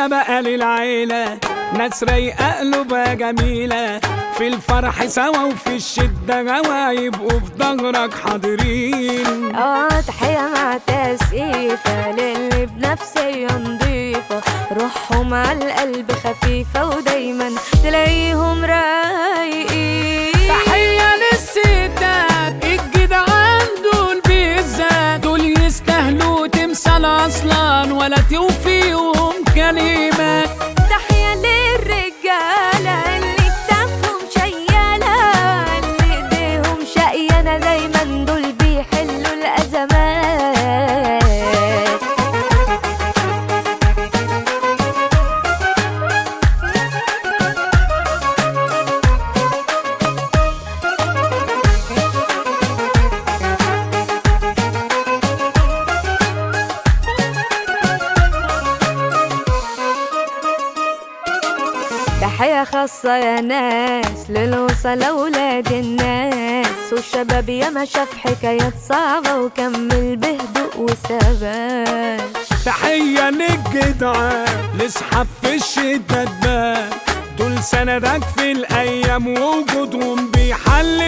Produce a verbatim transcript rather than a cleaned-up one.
شلة بقى للعيلة، ناس رايقة قلوبها جميلة، في الفرح سوا وفي الشدة جوا يبقوا في ظهرك حاضرين. اه تحية مع تسقيفة للي بنفسية نضيفة، روحهم على القلب خفيفة ودايما تلاقيهم رايقين. تحية للستات الجدعان دول بالذات، دول يستاهلوا تمثال اصلا ولا توفيهم كلمة. تحية للرجالة اللي كتافهم شيالة، اللي ايديهم شقيانة دايما دول بيحلوا الأزمات. تحية خاصة يا ناس للوصلة ولاد الناس، والشباب ياما شاف حكايات صعبة وكمل بهدوء وثبات. تحية للجدعان لصحاب في الشدة تبان، دول سندك في الأيام ووجودهم بيحل